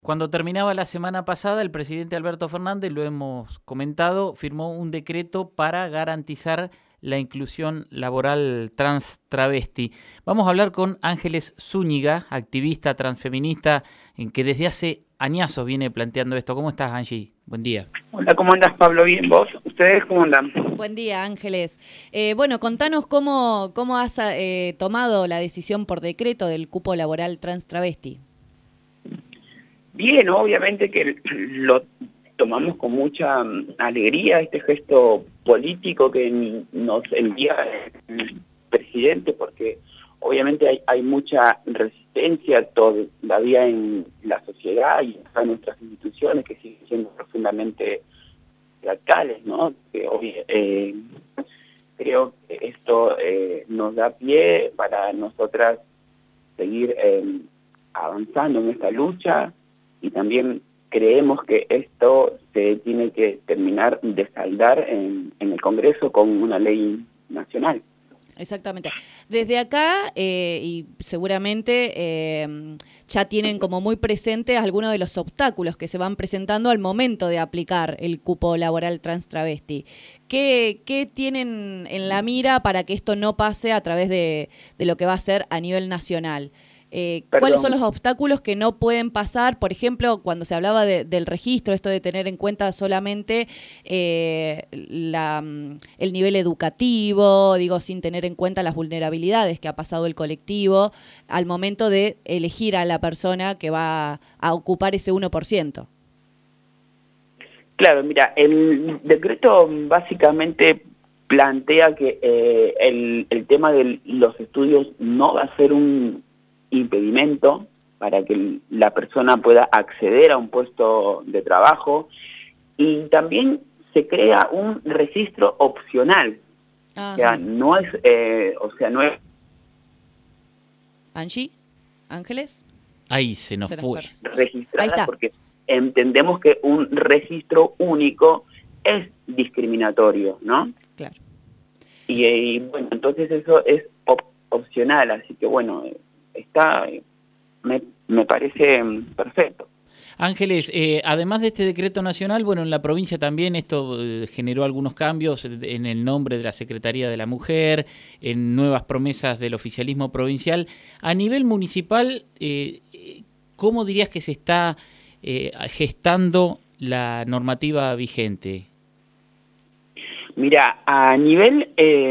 Cuando terminaba la semana pasada, el presidente Alberto Fernández, lo hemos comentado, firmó un decreto para garantizar la inclusión laboral trans travesti. Vamos a hablar con Ángeles Zúñiga, activista transfeminista, en que desde hace añazos viene planteando esto. ¿Cómo estás, Angie? Buen día. Hola, ¿cómo andas, Pablo? Bien, ¿vos? ¿Ustedes cómo andan? Buen día, Ángeles. Bueno, contanos cómo has tomado la decisión por decreto del cupo laboral trans travesti. Bien, obviamente que lo tomamos con mucha alegría, este gesto político que nos envía el presidente, porque obviamente hay mucha resistencia todavía en la sociedad y en nuestras instituciones que siguen siendo profundamente radicales, ¿no? Creo que esto nos da pie para nosotras seguir avanzando en esta lucha, y también creemos que esto se tiene que terminar de saldar en el Congreso con una ley nacional. Exactamente. Desde acá, y seguramente ya tienen como muy presentes algunos de los obstáculos que se van presentando al momento de aplicar el cupo laboral trans travesti. ¿Qué tienen en la mira para que esto no pase a través de lo que va a ser a nivel nacional? ¿Cuáles son los obstáculos que no pueden pasar? Por ejemplo, cuando se hablaba del registro, esto de tener en cuenta solamente el nivel educativo, digo, sin tener en cuenta las vulnerabilidades que ha pasado el colectivo al momento de elegir a la persona que va a ocupar ese 1%. Claro, mira, el decreto básicamente plantea que el tema de los estudios no va a ser un impedimento para que la persona pueda acceder a un puesto de trabajo, y también se crea un registro opcional. Ajá. No es Angie, Ángeles, Ahí se nos fue. Registrada, porque entendemos que un registro único es discriminatorio, ¿no? Claro. Y bueno, entonces eso es opcional, así que bueno, me parece perfecto. Ángeles, además de este decreto nacional, bueno, en la provincia también esto generó algunos cambios en el nombre de la Secretaría de la Mujer, en nuevas promesas del oficialismo provincial. A nivel municipal, ¿cómo dirías que se está gestando la normativa vigente? Mira, a nivel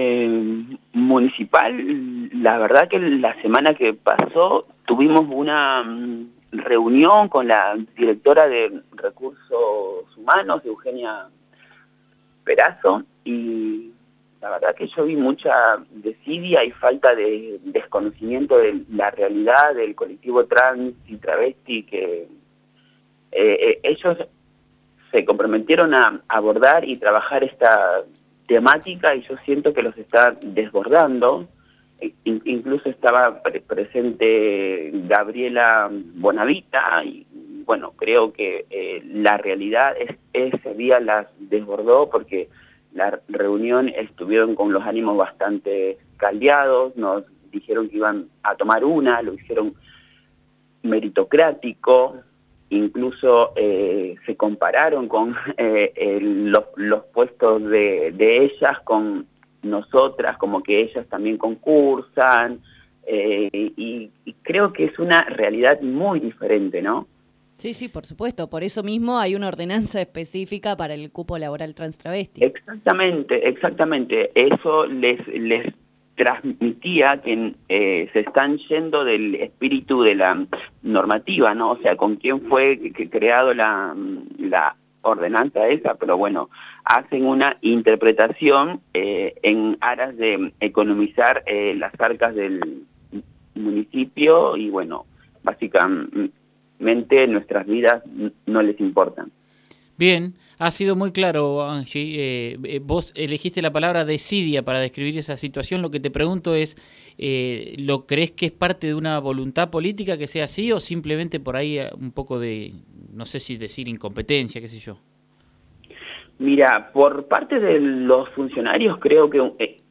municipal, la verdad que la semana que pasó tuvimos una reunión con la directora de Recursos Humanos, Eugenia Perazo, y la verdad que yo vi mucha desidia y falta de desconocimiento de la realidad del colectivo trans y travesti, que ellos se comprometieron a abordar y trabajar esta temática, y yo siento que los está desbordando. Incluso estaba presente Gabriela Bonavita, y bueno, creo que la realidad ese día las desbordó, porque la reunión estuvieron con los ánimos bastante caldeados, nos dijeron que iban a tomar lo hicieron meritocrático. Incluso se compararon con los puestos de ellas con nosotras, como que ellas también concursan, y creo que es una realidad muy diferente, ¿no? Sí, sí, por supuesto. Por eso mismo hay una ordenanza específica para el cupo laboral trans travesti. Exactamente. Eso les transmitía que se están yendo del espíritu de la normativa, ¿no? O sea, con quién fue creado la ordenanza esa, pero bueno, hacen una interpretación en aras de economizar las arcas del municipio, y bueno, básicamente nuestras vidas no les importan. Bien, ha sido muy claro, Angie. Vos elegiste la palabra desidia para describir esa situación. Lo que te pregunto es, ¿lo crees que es parte de una voluntad política que sea así, o simplemente por ahí un poco de, no sé si decir incompetencia, qué sé yo? Mira, por parte de los funcionarios creo que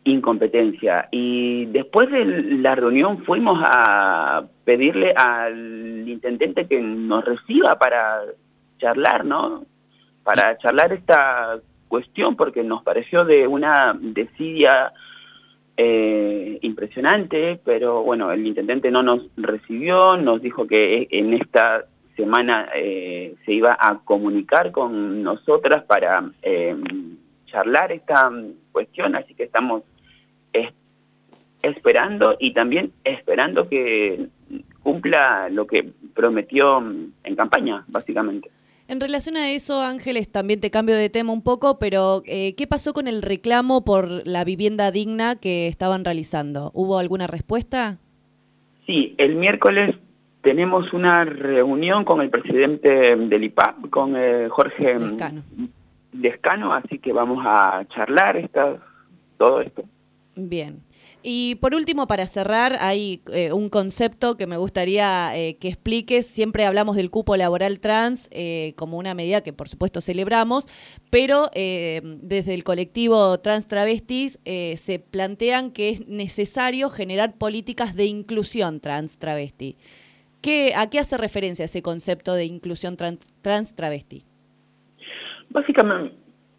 incompetencia. Y después de la reunión fuimos a pedirle al intendente que nos reciba para charlar, ¿no? Para charlar esta cuestión, porque nos pareció de una desidia impresionante, pero bueno, el intendente no nos recibió, nos dijo que en esta semana se iba a comunicar con nosotras para charlar esta cuestión, así que estamos esperando y también esperando que cumpla lo que prometió en campaña, básicamente. En relación a eso, Ángeles, también te cambio de tema un poco, pero ¿qué pasó con el reclamo por la vivienda digna que estaban realizando? ¿Hubo alguna respuesta? Sí, el miércoles tenemos una reunión con el presidente del IPAP, con Jorge Lescano, así que vamos a charlar todo esto. Bien. Y por último, para cerrar, hay un concepto que me gustaría que expliques. Siempre hablamos del cupo laboral trans como una medida que por supuesto celebramos, pero desde el colectivo Trans Travestis se plantean que es necesario generar políticas de inclusión trans travesti. ¿A qué hace referencia ese concepto de inclusión trans travesti? Básicamente,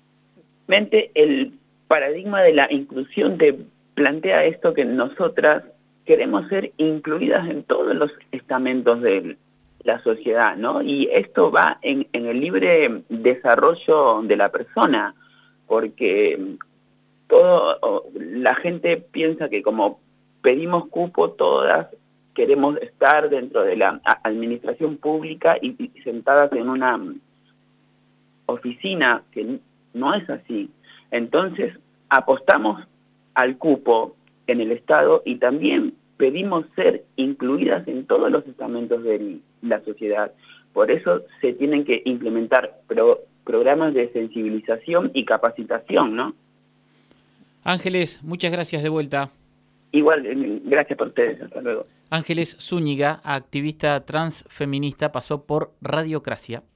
el paradigma de la inclusión plantea esto, que nosotras queremos ser incluidas en todos los estamentos de la sociedad, ¿no? Y esto va en el libre desarrollo de la persona, porque la gente piensa que como pedimos cupo, todas queremos estar dentro de la administración pública y sentadas en una oficina, que no es así. Entonces, apostamos al cupo en el Estado y también pedimos ser incluidas en todos los estamentos de la sociedad. Por eso se tienen que implementar programas de sensibilización y capacitación, ¿no? Ángeles, muchas gracias de vuelta. Igual, gracias por ustedes, hasta luego. Ángeles Zúñiga, activista transfeminista, pasó por Radiocracia.